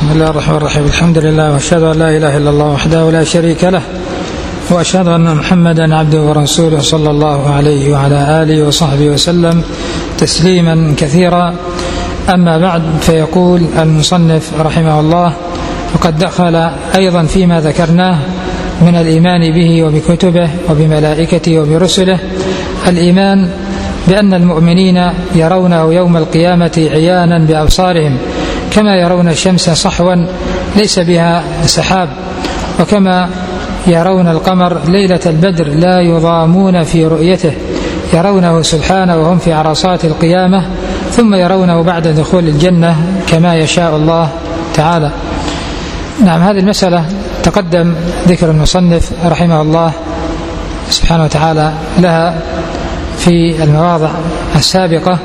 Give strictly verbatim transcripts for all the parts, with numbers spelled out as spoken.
بسم الله الرحمن الرحيم. الحمد لله وأشهد أن لا إله إلا الله وحده لا شريك له، وأشهد أن محمدا عبده ورسوله صلى الله عليه وعلى آله وصحبه وسلم تسليما كثيرا. أما بعد، فيقول المصنف رحمه الله: وقد دخل أيضا فيما ذكرناه من الإيمان به وبكتبه وبملائكته وبرسله الإيمان بأن المؤمنين يرونه يوم القيامة عيانا بأبصارهم، كما يرون الشمس صحوا ليس بها سحاب، وكما يرون القمر ليلة البدر لا يضامون في رؤيته، يرونه سبحانه وهم في عرصات القيامة، ثم يرونه بعد دخول الجنة كما يشاء الله تعالى. نعم، هذه المسألة تقدم ذكر المصنف رحمه الله سبحانه وتعالى لها في المواضع السابقة،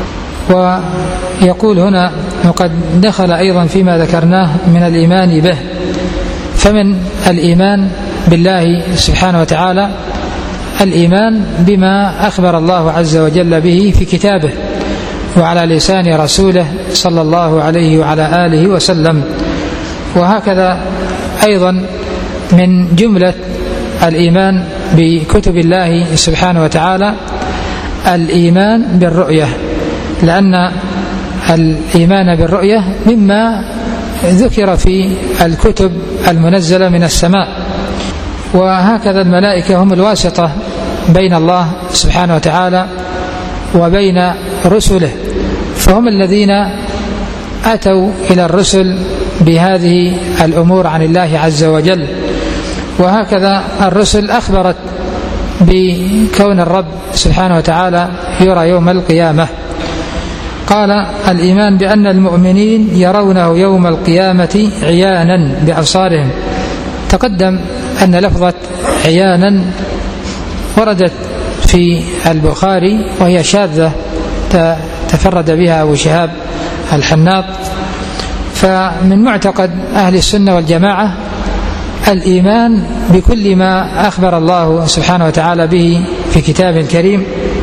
ويقول هنا: وقد دخل أيضا فيما ذكرناه من الإيمان به. فمن الإيمان بالله سبحانه وتعالى الإيمان بما أخبر الله عز وجل به في كتابه وعلى لسان رسوله صلى الله عليه وعلى آله وسلم. وهكذا أيضا من جملة الإيمان بكتب الله سبحانه وتعالى الإيمان بالرؤية، لأن الإيمان بالرؤية مما ذكر في الكتب المنزلة من السماء. وهكذا الملائكة هم الواسطة بين الله سبحانه وتعالى وبين رسله، فهم الذين أتوا إلى الرسل بهذه الأمور عن الله عز وجل. وهكذا الرسل أخبرت بكون الرب سبحانه وتعالى يرى يوم القيامة. قال: الإيمان بأن المؤمنين يرونه يوم القيامة عيانا بأبصارهم. تقدم أن لفظة عيانا وردت في البخاري، وهي شاذة تفرد بها أبو شهاب الحناط. فمن معتقد أهل السنة والجماعة الإيمان بكل ما أخبر الله سبحانه وتعالى به في كتاب الكريم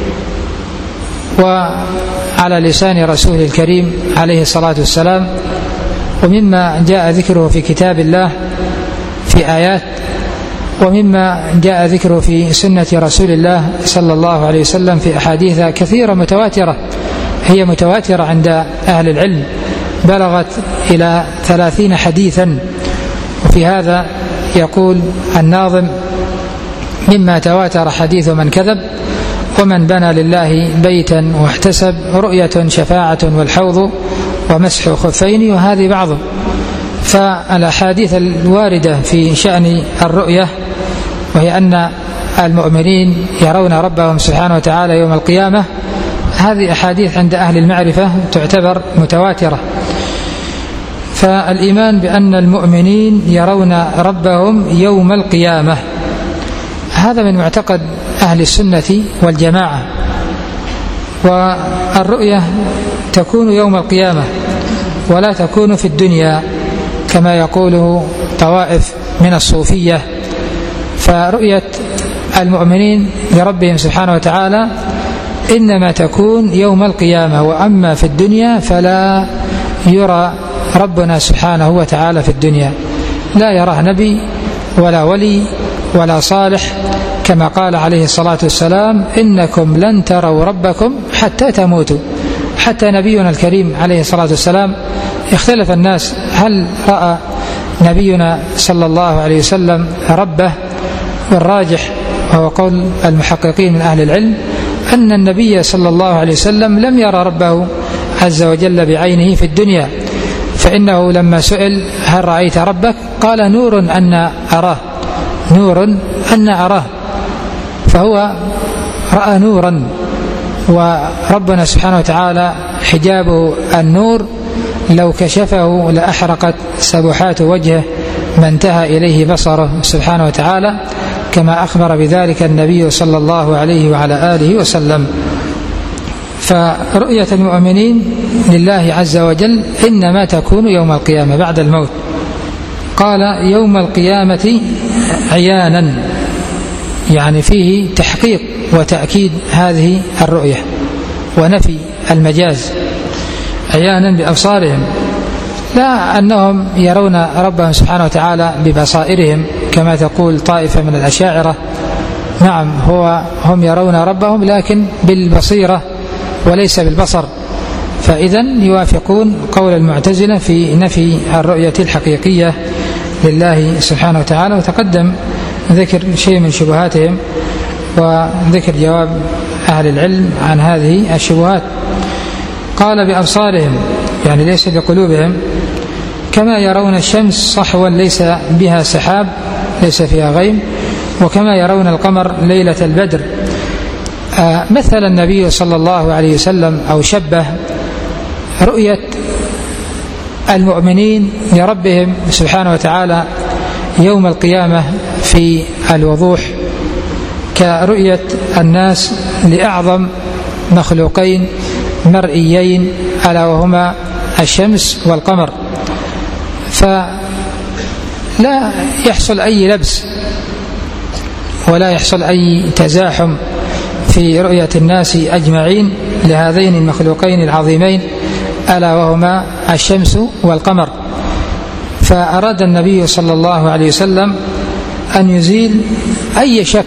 وعلى لسان رسوله الكريم عليه الصلاة والسلام، ومما جاء ذكره في كتاب الله في آيات، ومما جاء ذكره في سنة رسول الله صلى الله عليه وسلم في أحاديث كثيرة متواترة، هي متواترة عند أهل العلم، بلغت إلى ثلاثين حديثا. وفي هذا يقول الناظم: مما تواتر حديث من كذب، ومن بنى لله بيتا واحتسب، رؤية شفاعة والحوض ومسح خفين، وهذه بعض. فالأحاديث الواردة في شأن الرؤية، وهي أن المؤمنين يرون ربهم سبحانه وتعالى يوم القيامة، هذه أحاديث عند أهل المعرفة تعتبر متواترة. فالإيمان بأن المؤمنين يرون ربهم يوم القيامة هذا من معتقد أهل السنة والجماعة. والرؤية تكون يوم القيامة ولا تكون في الدنيا كما يقوله طوائف من الصوفية. فرؤية المؤمنين لربهم سبحانه وتعالى إنما تكون يوم القيامة، وأما في الدنيا فلا يرى ربنا سبحانه وتعالى في الدنيا، لا يراه نبي ولا ولي ولا صالح، كما قال عليه الصلاة والسلام: إنكم لن تروا ربكم حتى تموتوا. حتى نبينا الكريم عليه الصلاة والسلام اختلف الناس هل رأى نبينا صلى الله عليه وسلم ربه، والراجح وهو قول المحققين من أهل العلم أن النبي صلى الله عليه وسلم لم يرى ربه عز وجل بعينه في الدنيا، فإنه لما سئل هل رأيت ربك قال: نور أن أراه، نور أن أراه، فهو رأى نورا، وربنا سبحانه وتعالى حجابه النور، لو كشفه لأحرقت سبحات وجهه ما انتهى إليه بصره سبحانه وتعالى، كما أخبر بذلك النبي صلى الله عليه وعلى آله وسلم. فرؤية المؤمنين لله عز وجل إنما تكون يوم القيامة بعد الموت. قال: يوم القيامة عيانا، يعني فيه تحقيق وتأكيد هذه الرؤية ونفي المجاز. عيانا بأبصارهم، لا أنهم يرون ربهم سبحانه وتعالى ببصائرهم كما تقول طائفة من الأشاعرة، نعم هو هم يرون ربهم لكن بالبصيرة وليس بالبصر، فإذن يوافقون قول المعتزلة في نفي الرؤية الحقيقية لله سبحانه وتعالى. وتقدم ذكر شيء من شبهاتهم وذكر جواب أهل العلم عن هذه الشبهات. قال بأبصارهم يعني ليس بقلوبهم، كما يرون الشمس صحوا ليس بها سحاب ليس فيها غيم، وكما يرون القمر ليلة البدر. آه مثل النبي صلى الله عليه وسلم أو شبه رؤية المؤمنين لربهم سبحانه وتعالى يوم القيامة في الوضوح كرؤية الناس لأعظم مخلوقين مرئيين ألا وهما الشمس والقمر، فلا يحصل أي لبس ولا يحصل أي تزاحم في رؤية الناس أجمعين لهذين المخلوقين العظيمين ألا وهما الشمس والقمر. فأراد النبي صلى الله عليه وسلم أن يزيل أي شك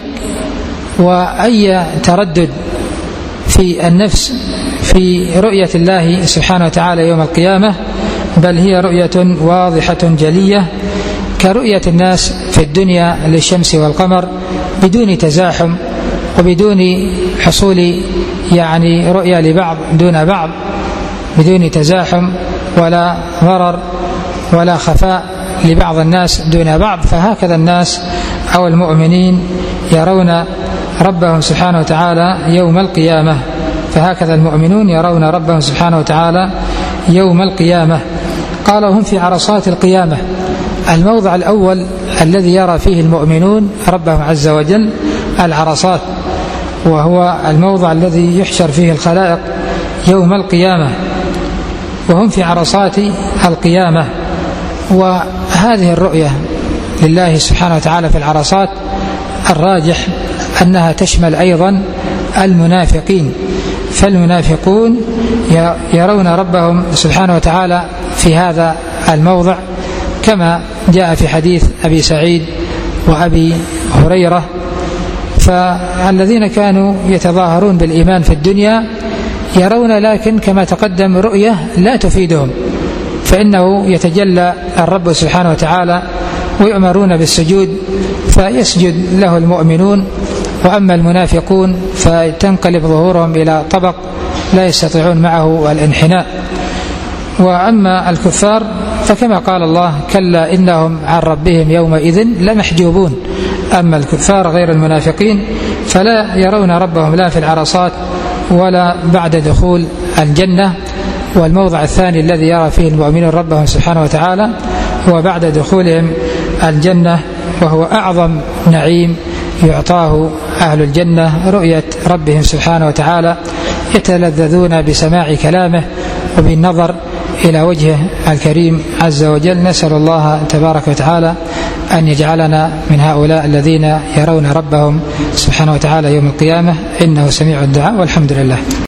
وأي تردد في النفس في رؤية الله سبحانه وتعالى يوم القيامة، بل هي رؤية واضحة جلية كرؤية الناس في الدنيا للشمس والقمر بدون تزاحم وبدون حصول يعني رؤية لبعض دون بعض، بدون تزاحم ولا ضرر ولا خفاء لبعض الناس دون بعض. فهكذا الناس أو المؤمنين يرون ربهم سبحانه وتعالى يوم القيامة، فهكذا المؤمنون يرون ربهم سبحانه وتعالى يوم القيامة. قالوا هم في عرصات القيامة. الموضع الأول الذي يرى فيه المؤمنون ربهم عز وجل العرصات، وهو الموضع الذي يحشر فيه الخلائق يوم القيامة، وهم في عرصات القيامة. وهذه الرؤية لله سبحانه وتعالى في العرصات الراجح أنها تشمل أيضا المنافقين، فالمنافقون يرون ربهم سبحانه وتعالى في هذا الموضع كما جاء في حديث أبي سعيد وأبي هريرة. فالذين كانوا يتظاهرون بالإيمان في الدنيا يرون لكن كما تقدم رؤية لا تفيدهم، فإنه يتجلى الرب سبحانه وتعالى ويؤمرون بالسجود فيسجد له المؤمنون، وأما المنافقون فتنقلب ظهورهم إلى طبق لا يستطيعون معه الانحناء. وأما الكفار فكما قال الله كلا إنهم عن ربهم يومئذ لمحجوبون. أما الكفار غير المنافقين فلا يرون ربهم لا في العرصات ولا بعد دخول الجنة. والموضع الثاني الذي يرى فيه المؤمنون ربهم سبحانه وتعالى هو بعد دخولهم الجنة، وهو أعظم نعيم يعطاه أهل الجنة رؤية ربهم سبحانه وتعالى، يتلذذون بسماع كلامه وبالنظر إلى وجهه الكريم عز وجل. نسأل الله تبارك وتعالى أن يجعلنا من هؤلاء الذين يرون ربهم سبحانه وتعالى يوم القيامة، إنه سميع الدعاء، والحمد لله.